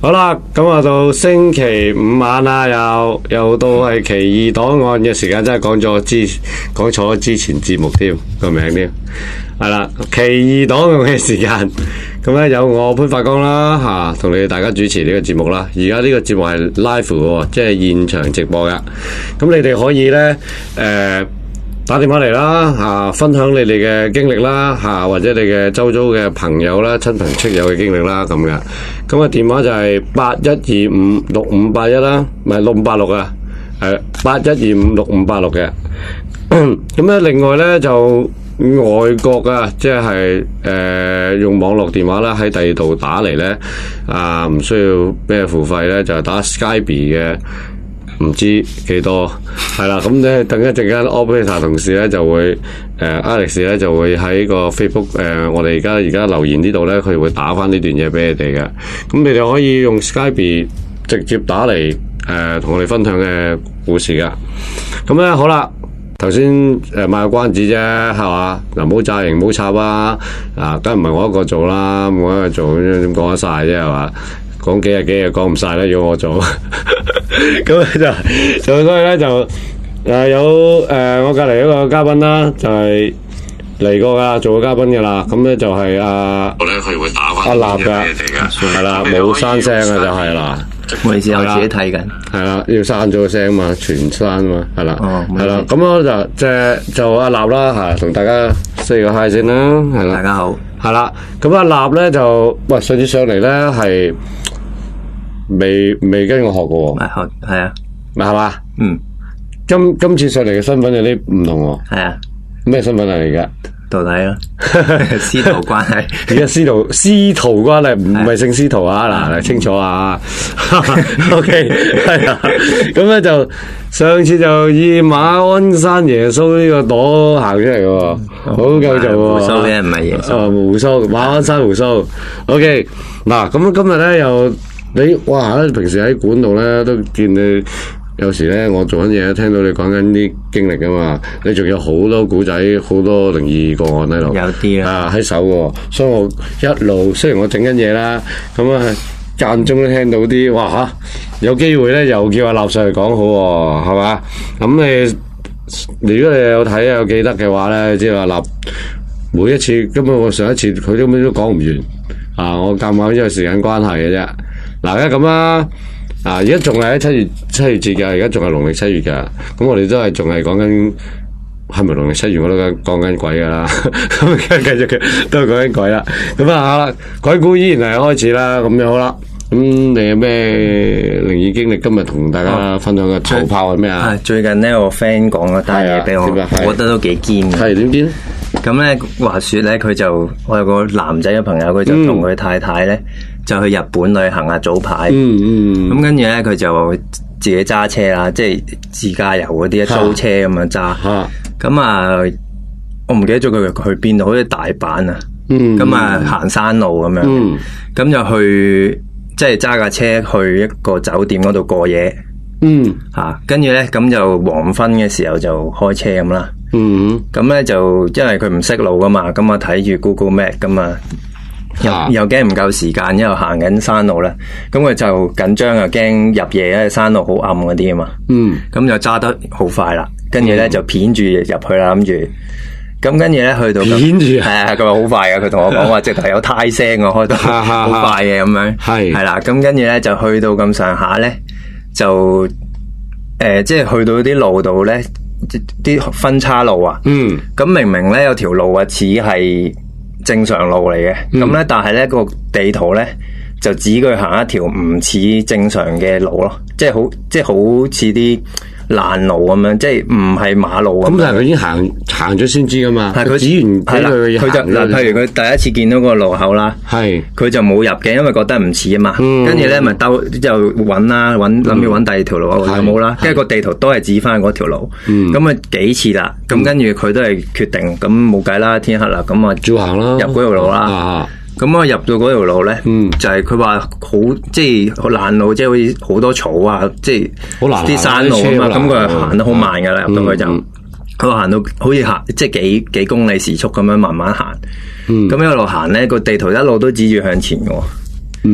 好啦，咁啊到星期五晚啦，又到係奇異檔案嘅時間，真係講錯咗之前節目添個名添，係啦，奇異檔案嘅時間，咁咧有我潘發光啦吓，同你哋大家主持呢個節目啦。而家呢個節目係 live 嘅，即係現場直播嘅。咁你哋可以咧打電話嚟啦吓，分享你哋嘅經歷啦吓，或者你嘅周遭嘅朋友啦、親朋戚友嘅經歷啦咁嘅。咁啊電話就係81256581啦，唔係6586啊，係81256586嘅。咁咧另外咧就外國啊，即係用網絡電話啦，喺第二度打嚟咧唔需要咩付費咧，就係打 Skype 嘅。唔知幾多係啦，咁咧等一陣間 operator 同事咧就會Alex 咧就會喺個 Facebook 我哋而家留言呢度咧，佢會打翻呢段嘢俾你哋嘅。咁你哋可以用 Skype 直接打嚟同我哋分享嘅故事噶。咁咧好啦，頭先賣個關子啫，係嘛？嗱，唔好詐型，唔好插啊！梗唔係我一個做啦，我一個做點講得晒啫，係嘛？講幾日講唔晒啦，要我做。咁就所以咧就有我隔籬一個嘉賓啦，就係嚟過噶，做過嘉賓噶啦。咁咧就係佢會打翻阿立噶，係啦，冇閂聲啊，就係啦。 唔好意思，我自己睇緊。係啦，要閂咗個聲嘛，全閂嘛，係啦，係啦。咁我就阿立啦吓，同大家 say 個 hi 先啦，係啦。 大家好。係啦，咁阿立咧就上次上嚟咧係。未跟我學過， 係啊， 係嘛？今次上嚟嘅身份有啲唔同喎。係啊，咩身份嚟而家？ 徒弟咯，師徒關係。 而家師徒關係唔係姓司徒啊？嗱，清楚啊。OK， 係啊。咁咧就上次就以馬鞍山耶穌呢個朵行出嚟嘅，好夠做喎。 胡鬚嘅唔係耶穌。 胡鬚，馬鞍山胡鬚。OK， 嗱，咁今日咧又。平時喺館度咧都見你，有時咧我做緊嘢，聽到你講緊啲經歷噶嘛，你仲有好多古仔，好多靈異個案喺度， 有啲喺手喎，所以我一路雖然我整緊嘢啦，咁間中都聽到啲有機會咧又叫阿立上嚟講好喎，係嘛？咁你如果你有睇有記得嘅話咧，即係阿立每一次，根本我上一次佢根本都講唔完，我夾硬因為時間關係嘅啫。嗱，而家咁啦，而家仲係喺七月節嘅，而家仲係農曆7月嘅，咁我哋都係仲係講緊，係咪農曆7月我都講緊鬼噶啦，咁繼續嘅都係講緊鬼啦，咁好啦，鬼故依然係開始啦，咁樣好啦，咁你有咩靈異經歷今日同大家分享嘅頭炮係咩啊？ 最近呢，我 friend 講嗰單嘢俾我，我覺得都幾堅嘅。係點堅？咁咧話說咧，我有個男仔嘅朋友，佢就同佢太太咧。就去日本旅行啊！早排，咁跟住咧，佢就自己揸車啦，即係自駕遊嗰啲租車咁樣揸。咁我唔記得咗佢去邊度，好似大阪啊。咁行山路咁樣，咁就去即係揸架車去一個酒店嗰度過夜。跟住咧，咁就黃昏嘅時候就開車咁啦。咁咧就因為佢唔識路噶嘛，咁睇住 Google Map 噶嘛。又驚唔夠時間，因為行緊山路咧，咁佢就緊張又驚入夜咧，山路好暗嗰啲啊嘛。咁就揸得好快啦，跟住咧就片住入去啦，諗住。咁跟住咧去到片住，係啊，佢話好快噶，佢同我講話直頭有胎聲啊，開到好快嘅咁樣。係啦，咁跟住咧就去到咁上下咧，就即係去到啲路度咧，啲分岔路啊。咁明明咧有條路啊似係正常路嚟嘅，咁咧但係咧個地圖咧就指佢行一條唔似正常嘅路咯，即係好似啲爛路咁樣，即係唔係馬路咁。咁但係佢已經行咗先知噶嘛？係佢指完俾佢行啦。 譬如佢第一次見到個路口啦，係佢就冇入嘅，因為覺得唔似啊嘛。跟住咧咪兜就揾啦，諗住揾第二條路有冇啦？跟住個地圖都係指翻嗰條路。咁幾次啦，咁跟住佢都係決定，咁冇計啦，天黑啦，咁啊照行啦，入嗰條路啦。咁我入到嗰條路咧，就係佢話好即係爛路，即係好似好多草啊，即係啲山路啊嘛。咁佢行得好慢噶啦，入到去就佢話行到好似行即係幾公里時速咁樣慢慢行。咁一路行咧，個地圖一路都指住向前嘅。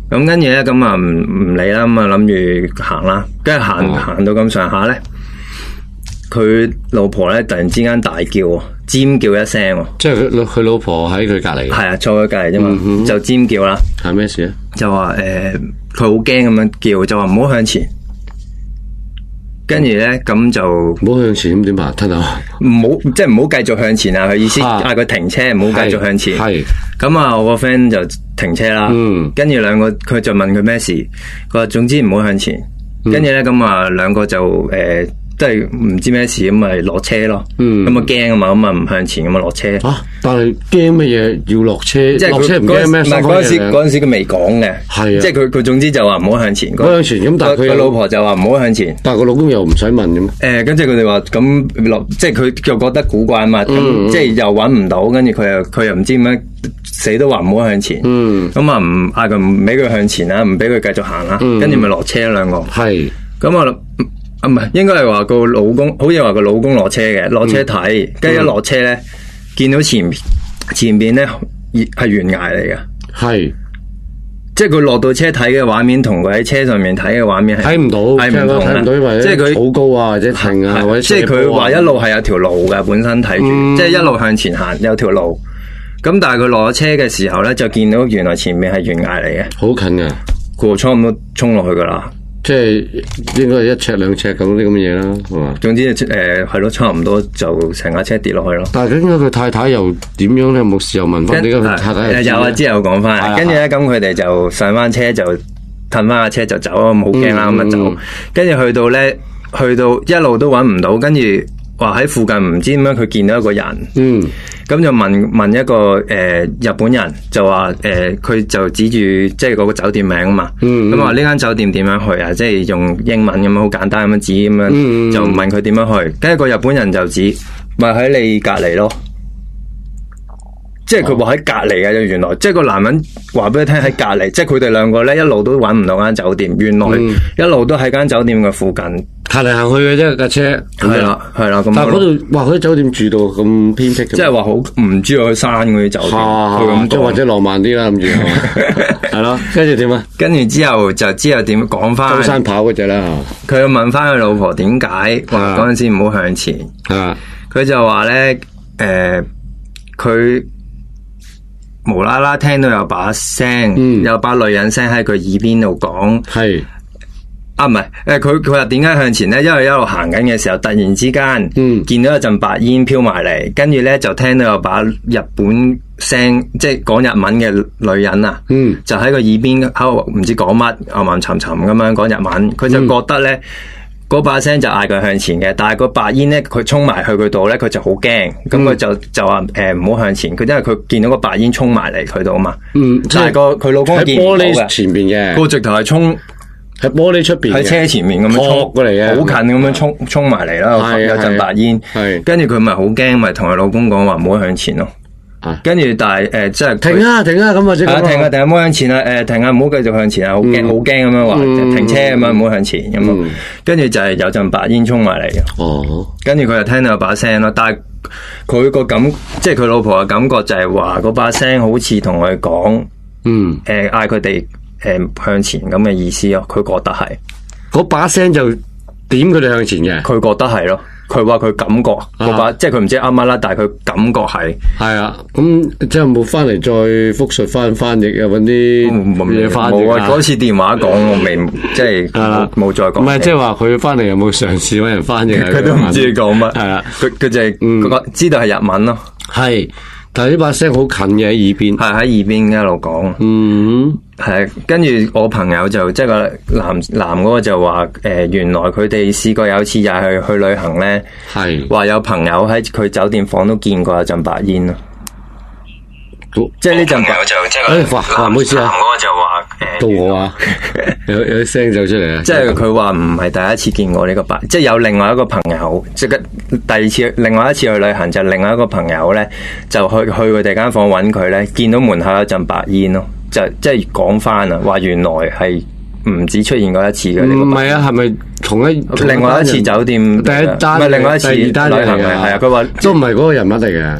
咁跟住咧，咁啊唔理啦，咁啊諗住行啦，跟住行到咁上下咧，佢老婆咧突然之間大叫，尖叫一聲。 即係佢老婆喺佢隔籬。 係啊，坐佢隔籬啫嘛，就尖叫啦。 係咩事啊？ 就話佢好驚咁樣叫，就話唔好向前。跟住咧，咁就唔好向前，咁點辦？吞下唔好，即係唔好繼續向前啊！佢意思嗌佢停車，唔好繼續向前。係咁啊！我個 friend 就停車啦。跟住兩個佢就問佢咩事，佢話總之唔好向前。跟住咧，咁啊兩個就即係唔知咩事咁咪落車咯。咁啊驚啊嘛，咁啊唔向前咁啊落車。 但係驚乜嘢要落車？即係落車唔驚咩？ 嗰陣時佢未講嘅。係啊，即係佢總之就話唔好向前。唔好向前咁，但係佢老婆就話唔好向前。 但係個老公又唔使問咁。 跟住佢哋話咁落，即係佢又覺得古怪嘛。咁即係又搵唔到，跟住佢又唔知點樣，死都話唔好向前。咁啊唔嗌佢唔俾佢向前啦，唔俾佢繼續行啦。跟住咪落車兩個。係咁啊。唔係，應該係話個老公，好似話個老公落車嘅，落車睇，跟住一落車咧，見到前邊咧係懸崖嚟嘅，係，即係佢落到車睇嘅畫面，同佢喺車上面睇嘅畫面係睇唔到，係唔同嘅，即係佢好高啊，或者停啊，或者即係佢話一路係有條路嘅，本身睇住，即係一路向前行有條路，咁但係佢落咗車嘅時候咧，就見到原來前面係懸崖嚟嘅，好近嘅，佢差唔多衝落去噶啦。即係應該係1尺2尺咁啲咁嘅嘢啦，係嘛？總之係咯，差唔多就成架車跌落去咯。但係點解佢太太又點樣咧？冇事又問翻點解佢太太有啊？之後講翻，跟住咧咁佢哋就上翻車就褪翻架車就走，咁好驚啦咁啊走。跟住去到一路都揾唔到，跟住話喺附近唔知點樣佢見到一個人。咁就問一個日本人，就話佢就指住即係嗰個酒店名啊嘛，咁話呢間酒店點樣去啊？即係用英文咁樣好簡單咁樣指咁樣，就問佢點樣去，跟住個日本人就指咪喺你隔籬咯，即係佢話喺隔籬嘅，原來即係個男人話俾佢聽喺隔籬，即係佢哋兩個咧一路都揾唔到間酒店，原來一路都喺間酒店嘅附近。行嚟行去嘅啫架車，係啦係啦咁。但係嗰度話嗰啲酒店住到咁偏僻，即係話好唔知去山嗰啲酒店，佢咁或者浪漫啲啦諗住，係咯。跟住點啊？跟住之後點講翻？高山跑嗰隻啦。佢又問翻佢老婆點解話嗰陣時唔好向前？佢就話咧，佢無啦啦聽到有把聲，有把女人聲喺佢耳邊度講，係。唔係，佢話點解向前咧？因為一路行緊嘅時候，突然之間，見到一陣白煙飄埋嚟，跟住咧就聽到有把日本聲，即係講日文嘅女人啊，就喺個耳邊喺度唔知講乜，吟沉沉咁樣講日文，佢就覺得咧嗰把聲就嗌佢向前嘅，但係個白煙咧佢衝埋去佢度咧，佢就好驚，咁佢就話唔好向前，佢因為佢見到個白煙衝埋嚟佢度啊嘛，但係佢老公見唔到嘅，喺玻璃前邊嘅，個直頭係衝。喺玻璃出邊，喺車前面咁樣衝過嚟嘅，好近咁樣衝埋嚟啦，有陣白煙，跟住佢咪好驚，咪同佢老公講話唔好向前咯。跟住但係即係停啊咁或者停啊唔好向前啊，停啊唔好繼續向前啊，好驚咁樣話停車咁樣唔好向前咁啊。跟住就係有陣白煙衝埋嚟嘅。哦，跟住佢就聽到有把聲咯，但係佢個感即係佢老婆嘅感覺就係話嗰把聲好似同佢講，嗌佢哋。向前咁嘅意思咯，佢覺得係嗰把聲就點佢哋向前嘅，佢覺得係咯。佢話佢感覺嗰把，即係佢唔知啱啱啦，但係佢感覺係啊。咁即係冇翻嚟再複述翻譯啊，搵啲嘢翻譯啊。嗰次電話講我未，即係冇再講。唔係即係話佢翻嚟有冇嘗試搵人翻譯？佢都唔知你講乜。係啊，佢就係知道係日文咯。係。但係呢把聲好近嘅喺耳邊，係喺耳邊一路講，係跟住我朋友就即係個男嗰個就話，原來佢哋試過有次又係去旅行咧，係話有朋友喺佢酒店房都見過有陣白煙咯，即係呢陣白就唔好意思啊，嗰個就話到我啊，有啲聲走出嚟啊，即係佢話唔係第一次見過呢個白，即係有另外一個朋友，即係第二次，另外一次去旅行就另外一個朋友咧，就去佢哋間房揾佢咧，見到門口有陣白煙咯，就即係講翻啊，話原來係唔止出現過一次嘅呢個。唔係啊，係咪同一另外一次酒店第一單，唔係另外一次第二單旅行嘅？係啊，佢話都唔係嗰個人物嚟嘅。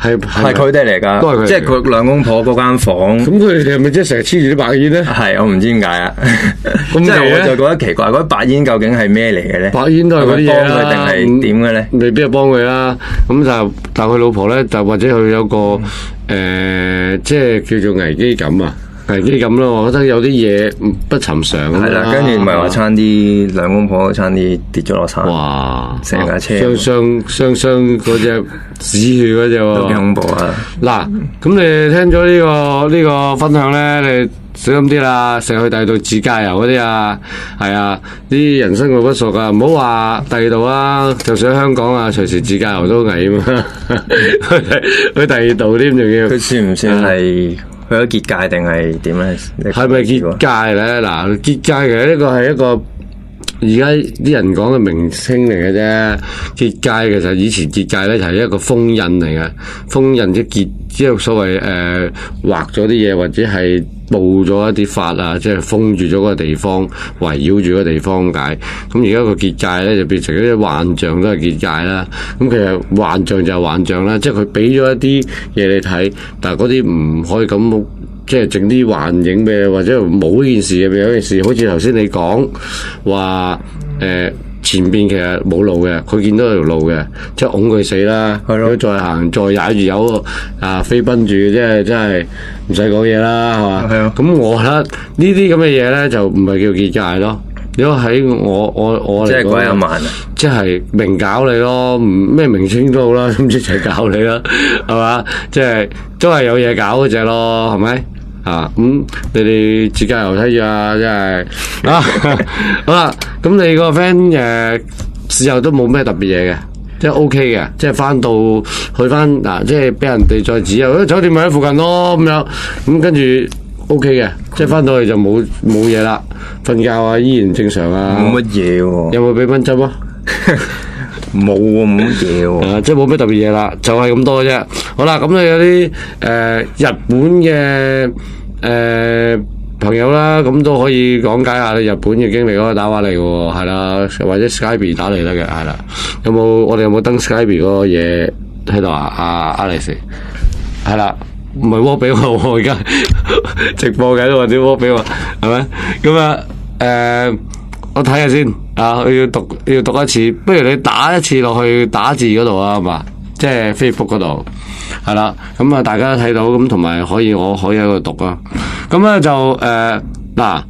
係佢哋嚟㗎，即係佢兩公婆嗰間房。 咁佢哋係咪即係成日黐住啲白煙咧？ 係，我唔知點解啊。即係我就覺得奇怪，嗰啲白煙究竟係咩嚟嘅咧？ 白煙都係嗰啲嘢啦， 定係點嘅咧？ 未必係幫佢啦。咁但係佢老婆咧，就或者佢有個即係叫做危機感啊。危機感咯，我覺得有啲嘢不尋常咁啦。跟住唔係話差啲兩公婆差啲跌咗落山。 哇！ 成架車雙嗰隻止血嗰隻喎， 都幾恐怖啊！ 嗱，咁你聽咗呢個分享咧，你小心啲啦，成日去第二度自駕遊嗰啲啊，係啊，啲人生路不熟啊，唔好話第二度啊，就算喺香港啊，隨時自駕遊都危險啊！去第二度添，仲要佢算唔算係？去咗結界定係點咧？ 係咪結界咧？嗱，結界其實呢個係一個而家啲人講嘅名稱嚟嘅啫。結界其實以前結界咧就係一個封印嚟嘅，封印即係所謂畫咗啲嘢，或者係布咗一啲法啊，即係封住咗嗰個地方，圍繞住嗰個地方解。咁而家個結界咧就變成一啲幻象，都係結界啦。咁其實幻象就係幻象啦，即係佢俾咗一啲嘢你睇，但係嗰啲唔可以咁即係整啲幻影俾你，或者冇呢件事嘅，有件事好似頭先你講話前邊其實冇路嘅，佢見到條路嘅，即係拱佢死啦。係咯，再行再踩住有飛奔住，即係真係唔使講嘢啦，係嘛？係啊。咁我覺得呢啲咁嘅嘢咧，就唔係叫結界咯。如果喺我即係鬼一晚啊！ 即係明搞你咯，咩名稱都好啦，總之就係搞你啦，係嘛？即係都係有嘢搞嗰隻咯，係咪？咁你哋自駕遊睇住啊，真係好啦。咁你個 friend 事後都冇咩特別嘢嘅，即係 OK 嘅，即係去翻嗱，即係俾人哋再指啊，酒店咪喺附近咯咁樣，咁跟住 OK 嘅，即係翻到去就冇嘢啦，瞓覺啊依然正常啊， 冇乜嘢喎， 有冇俾蚊針啊？ 冇喎，冇乜嘢喎， 即係冇咩特別嘢啦，就係咁多啫。好啦，咁你有啲日本嘅朋友啦，咁都可以講解下你日本嘅經歷，可以打話嚟嘅喎，係啦，或者 Skype 打嚟得嘅，係啦。我哋有冇登 Skype 嗰個嘢喺度啊？Alex 係啦，唔係窩俾我而家直播緊，或者窩俾我係咪？咁我睇下先啊！要讀一次，不如你打一次落去打字嗰度啊，係嘛？即係 Facebook 嗰度係啦。咁大家睇到咁，同埋我可以喺度讀啊。咁咧就嗱，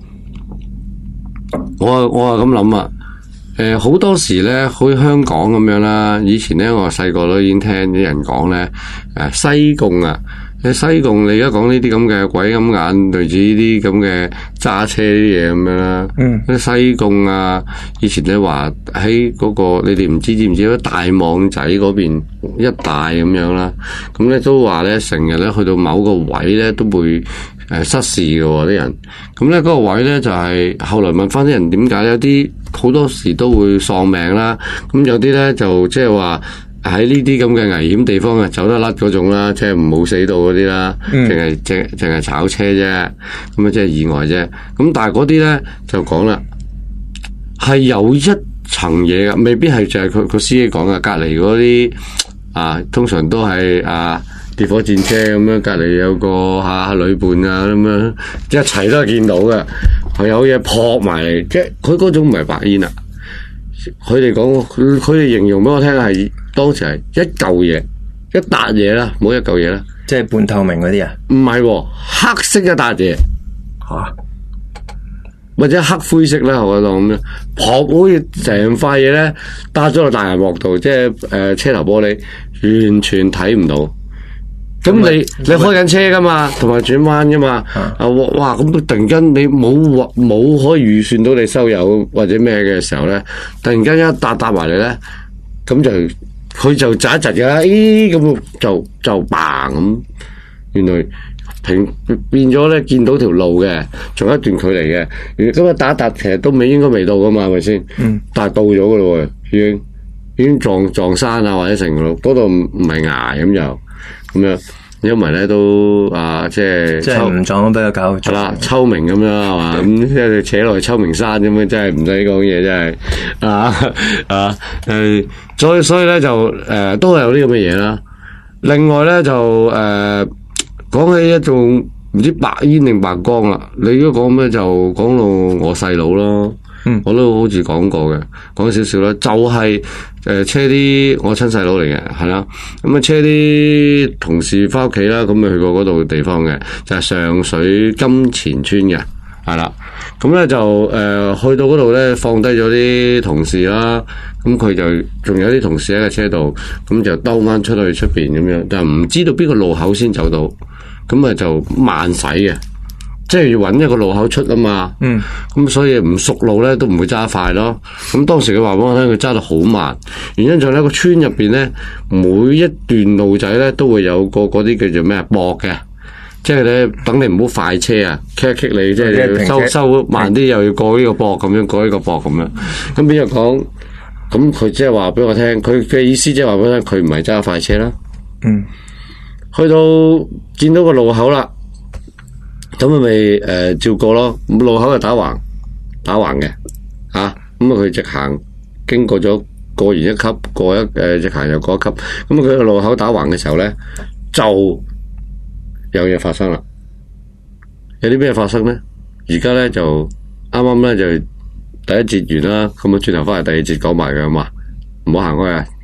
我係咁諗啊。好多時咧，好似香港咁樣啦。以前咧，我細個都已經聽啲人講咧，西貢啊。西貢，你而家講呢啲咁嘅鬼咁眼，類似呢啲咁嘅揸車啲嘢咁樣啦。西貢啊，以前你話喺嗰個，你哋唔知唔知大網仔嗰邊一帶咁樣啦。咁咧都話咧，成日咧去到某個位咧都會失事嘅啲人。咁咧嗰個位咧就係後來問翻啲人點解，有啲好多時都會喪命啦。咁有啲咧就即係話，喺呢啲咁嘅危險地方啊，走得甩嗰種啦，即係冇死到嗰啲啦，淨係炒車啫，咁啊即係意外啫。咁但係嗰啲咧就講啦，係有一層嘢噶，未必係就係佢司機講噶，隔籬嗰啲通常都係烈火戰車咁樣，隔籬有個旅伴啊咁樣，一齊都係見到嘅，係有嘢撲埋嚟，即係佢嗰種唔係白煙啊。佢哋講，佢哋形容俾我聽係當時係一嚿嘢，一笪嘢啦，冇一嚿嘢啦， 即係半透明嗰啲啊？ 唔係，黑色一笪嘢或者黑灰色啦，我覺得咁樣，撲好似成塊嘢咧，搭咗落大銀幕度，即係車頭玻璃，完全睇唔到。咁你開緊車噶嘛，同埋轉彎噶嘛，哇！咁突然間你冇可以預算到你收油或者咩嘅時候咧，突然間一搭埋嚟咧，咁就佢就窒一窒嘅啦，咁就嘭咁，原來變咗咧，見到條路嘅，仲有一段距離嘅，咁啊打一其實都應該未到噶嘛，係咪先？但係到咗噶咯喎，已經撞山啊或者成路，嗰度唔係崖咁就。咁樣，因為咧都即係唔撞都俾佢搞係啦，秋明咁樣係嘛，咁即係扯落去秋明山咁樣，真係唔使講嘢，真係所以咧就都係有啲咁嘅嘢啦。 另外咧就講起一種唔知白煙定白光啦，你如果講咩就講到我細佬咯。我都好似講過嘅，講少少啦，就係車啲我親細佬嚟嘅，係啦，咁啊車啲同事翻屋企啦，咁咪去過嗰度地方嘅，就係上水金錢村嘅，係啦，咁咧就去到嗰度咧放低咗啲同事啦，咁佢就仲有啲同事喺個車度，咁就兜翻出去出邊咁樣，但係唔知道邊個路口先走到，咁啊就慢駛嘅。即係要揾一個路口出啊嘛，咁所以唔熟路咧都唔會揸快咯。咁當時佢話俾我聽，佢揸得好慢，原因就係呢個村入邊咧，每一段路仔咧都會有個嗰啲叫做咩啊駁嘅，即係咧等你唔好快車啊，棘你，即係收慢啲，又要過呢個駁咁樣，過呢個駁咁樣。咁邊個講？咁佢即係話俾我聽，佢嘅意思即係話俾我聽，佢唔係揸快車啦。去到見到個路口啦。咁咪照過咯，路口就打橫嘅，咁佢直行經過咗過完一級，直行又過一級，咁佢個路口打橫嘅時候咧，就有嘢發生啦。有啲咩發生咧？而家咧就啱啱咧就第一節完啦，咁啊轉頭翻嚟第二節講埋嘅嘛，唔好行開啊！